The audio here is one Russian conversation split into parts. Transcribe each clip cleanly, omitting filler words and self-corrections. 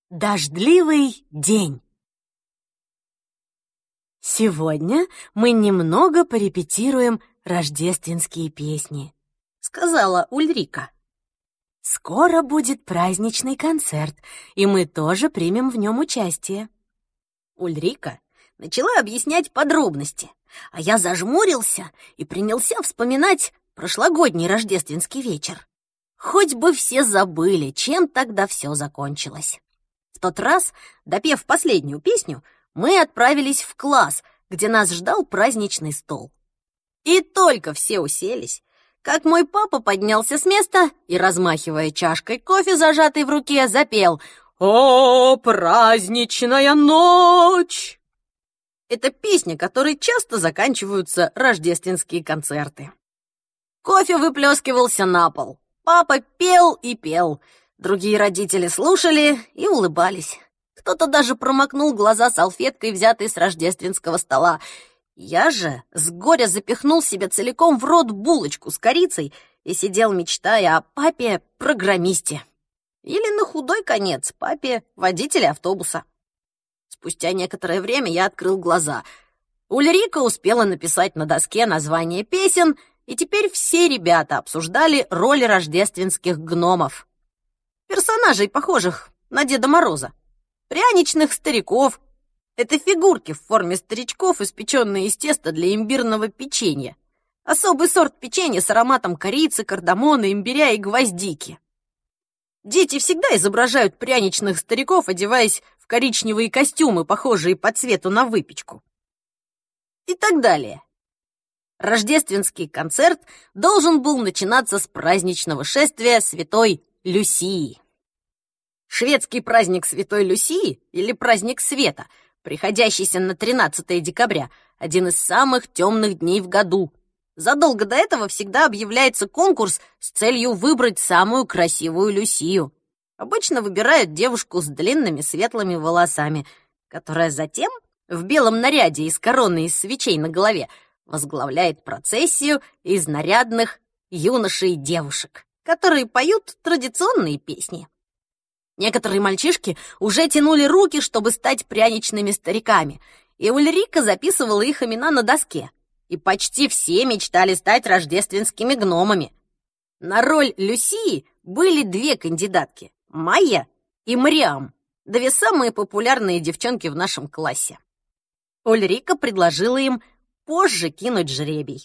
Дождливый день. Сегодня мы немного порепетируем рождественские песни, сказала Ульрика. Скоро будет праздничный концерт, и мы тоже примем в нем участие. Ульрика начала объяснять подробности, а я зажмурился и принялся вспоминать прошлогодний рождественский вечер. Хоть бы все забыли, чем тогда все закончилось. В тот раз, допев последнюю песню, мы отправились в класс, где нас ждал праздничный стол. И только все уселись, как мой папа поднялся с места и, размахивая чашкой кофе, зажатой в руке, запел «О, праздничная ночь!». Это песня, которой часто заканчиваются рождественские концерты. Кофе выплескивался на пол. Папа пел и пел. Другие родители слушали и улыбались. Кто-то даже промокнул глаза салфеткой, взятой с рождественского стола. Я же с горя запихнул себе целиком в рот булочку с корицей и сидел, мечтая о папе-программисте. Или на худой конец папе-водителе автобуса. Спустя некоторое время я открыл глаза. Ульрика успела написать на доске название песен, и теперь все ребята обсуждали роли рождественских гномов. Персонажей, похожих на Деда Мороза. Пряничных стариков. Это фигурки в форме старичков, испеченные из теста для имбирного печенья. Особый сорт печенья с ароматом корицы, кардамона, имбиря и гвоздики. Дети всегда изображают пряничных стариков, одеваясь в коричневые костюмы, похожие по цвету на выпечку. И так далее. Рождественский концерт должен был начинаться с праздничного шествия Святой Люсии. Шведский праздник Святой Люсии, или праздник света, приходящийся на 13 декабря, один из самых темных дней в году. Задолго до этого всегда объявляется конкурс с целью выбрать самую красивую Люсию. Обычно выбирают девушку с длинными светлыми волосами, которая затем в белом наряде и с короной из свечей на голове возглавляет процессию из нарядных юношей и девушек, которые поют традиционные песни. Некоторые мальчишки уже тянули руки, чтобы стать пряничными стариками, и Ульрика записывала их имена на доске. И почти все мечтали стать рождественскими гномами. На роль Люсии были две кандидатки — Майя и Мариам, две самые популярные девчонки в нашем классе. Ульрика предложила им позже кинуть жребий.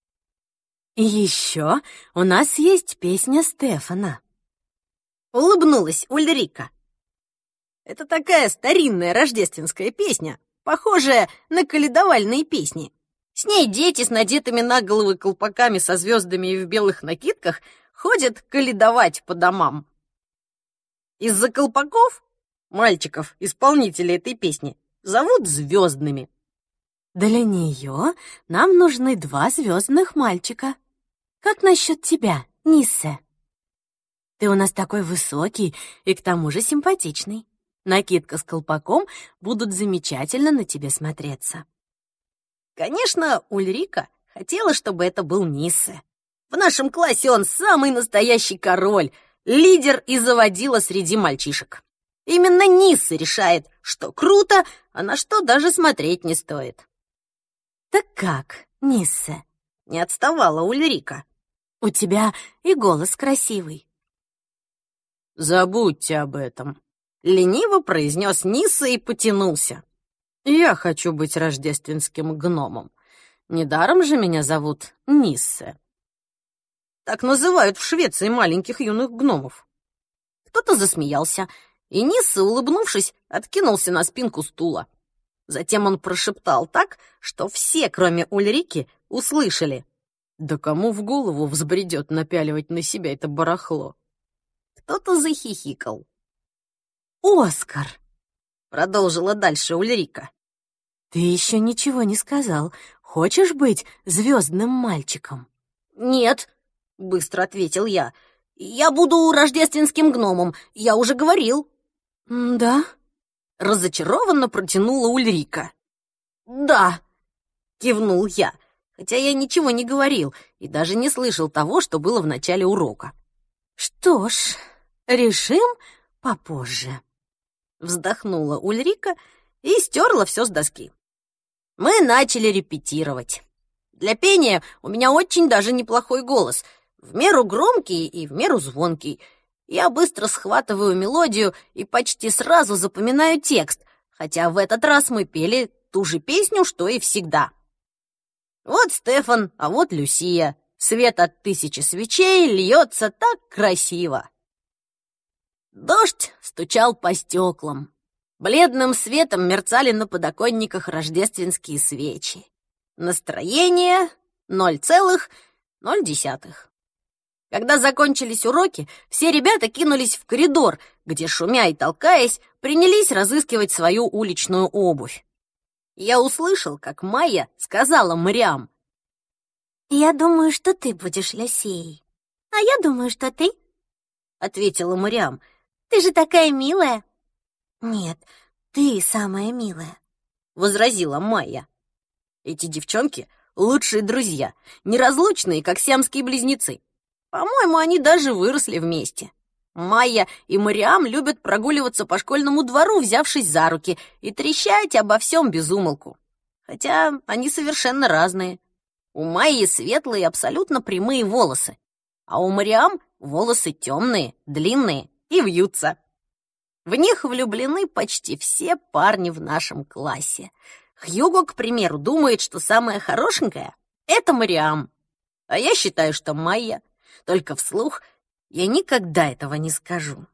И еще у нас есть песня Стефана. Улыбнулась Ульрика. Это такая старинная рождественская песня, похожая на коледовальные песни. С ней дети с надетыми на головы колпаками со звездами и в белых накидках ходят коледовать по домам. Из-за колпаков мальчиков, исполнителей этой песни, зовут звездными. Для нее нам нужны 2 звездных мальчика. Как насчет тебя, Ниссе? Ты у нас такой высокий и к тому же симпатичный. Накидка с колпаком будут замечательно на тебе смотреться. Конечно, Ульрика хотела, чтобы это был Ниссе. В нашем классе он самый настоящий король, лидер и заводила среди мальчишек. Именно Ниссе решает, что круто, а на что даже смотреть не стоит. Так как, Ниссе? Не отставала Ульрика. У тебя и голос красивый. Забудьте об этом, лениво произнес Ниссе и потянулся. Я хочу быть рождественским гномом. Недаром же меня зовут Ниссе. Так называют в Швеции маленьких юных гномов. Кто-то засмеялся, и Ниссе, улыбнувшись, откинулся на спинку стула. Затем он прошептал так, что все, кроме Ульрики, услышали. Да кому в голову взбредет напяливать на себя это барахло? Кто-то захихикал. «Оскар!» — продолжила дальше Ульрика. «Ты еще ничего не сказал. Хочешь быть звездным мальчиком?» «Нет», — быстро ответил я. «Я буду рождественским гномом, я уже говорил». «Да?» — разочарованно протянула Ульрика. «Да», — кивнул я, хотя я ничего не говорил и даже не слышал того, что было в начале урока. «Что ж, решим попозже». вздохнула Ульрика и стерла все с доски. Мы начали репетировать. Для пения у меня очень даже неплохой голос, в меру громкий и в меру звонкий. Я быстро схватываю мелодию и почти сразу запоминаю текст, хотя в этот раз мы пели ту же песню, что и всегда. Вот Стефан, а вот Люсия. Свет от 1000 свечей льется так красиво. Дождь стучал по стеклам. Бледным светом мерцали на подоконниках рождественские свечи. Настроение 0,0. Когда закончились уроки, все ребята кинулись в коридор, где, шумя и толкаясь, принялись разыскивать свою уличную обувь. Я услышал, как Майя сказала Мариам: «Я думаю, что ты будешь Люсией». «А я думаю, что ты», — ответила Мариам. «Ты же такая милая». «Нет, ты самая милая», — возразила Майя. Эти девчонки — лучшие друзья, неразлучные, как сиамские близнецы. По-моему, они даже выросли вместе. Майя и Мариам любят прогуливаться по школьному двору, взявшись за руки, и трещать обо всем без умолку. Хотя они совершенно разные. У Майи светлые, абсолютно прямые волосы, а у Мариам волосы темные, длинные и вьются. В них влюблены почти все парни в нашем классе. Хьюго, к примеру, думает, что самая хорошенькая — это Мариам. А я считаю, что Майя. Только вслух я никогда этого не скажу.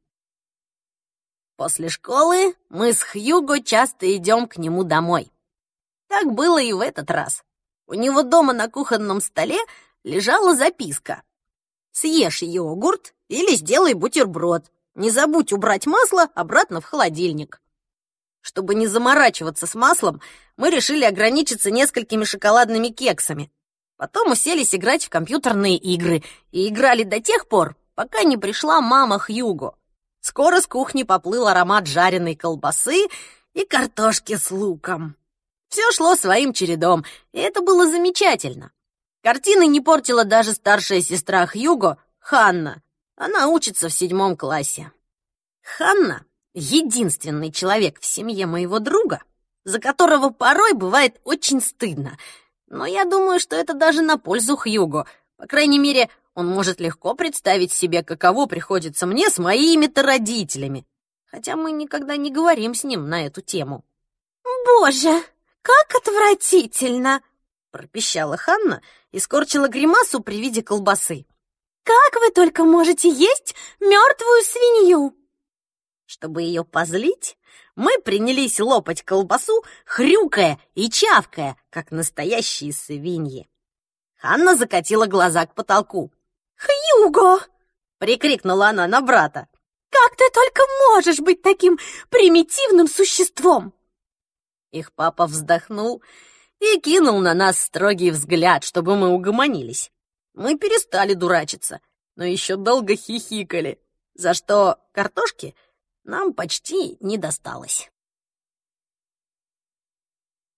После школы мы с Хьюго часто идем к нему домой. Так было и в этот раз. У него дома на кухонном столе лежала записка: «Съешь йогурт или сделай бутерброд. Не забудь убрать масло обратно в холодильник». Чтобы не заморачиваться с маслом, мы решили ограничиться несколькими шоколадными кексами. Потом уселись играть в компьютерные игры и играли до тех пор, пока не пришла мама Хьюго. Скоро с кухни поплыл аромат жареной колбасы и картошки с луком. Все шло своим чередом, и это было замечательно. Картины не портила даже старшая сестра Хьюго, Ханна. Она учится в 7 классе. Ханна — единственный человек в семье моего друга, за которого порой бывает очень стыдно. Но я думаю, что это даже на пользу Хьюго. По крайней мере, он может легко представить себе, каково приходится мне с моими-то родителями. Хотя мы никогда не говорим с ним на эту тему. «Боже, как отвратительно!» — пропищала Ханна и скорчила гримасу при виде колбасы. «Как вы только можете есть мертвую свинью?» Чтобы ее позлить, мы принялись лопать колбасу, хрюкая и чавкая, как настоящие свиньи. Ханна закатила глаза к потолку. «Хьюго!» — прикрикнула она на брата. «Как ты только можешь быть таким примитивным существом?» Их папа вздохнул и кинул на нас строгий взгляд, чтобы мы угомонились. Мы перестали дурачиться, но еще долго хихикали, за что картошки нам почти не досталось.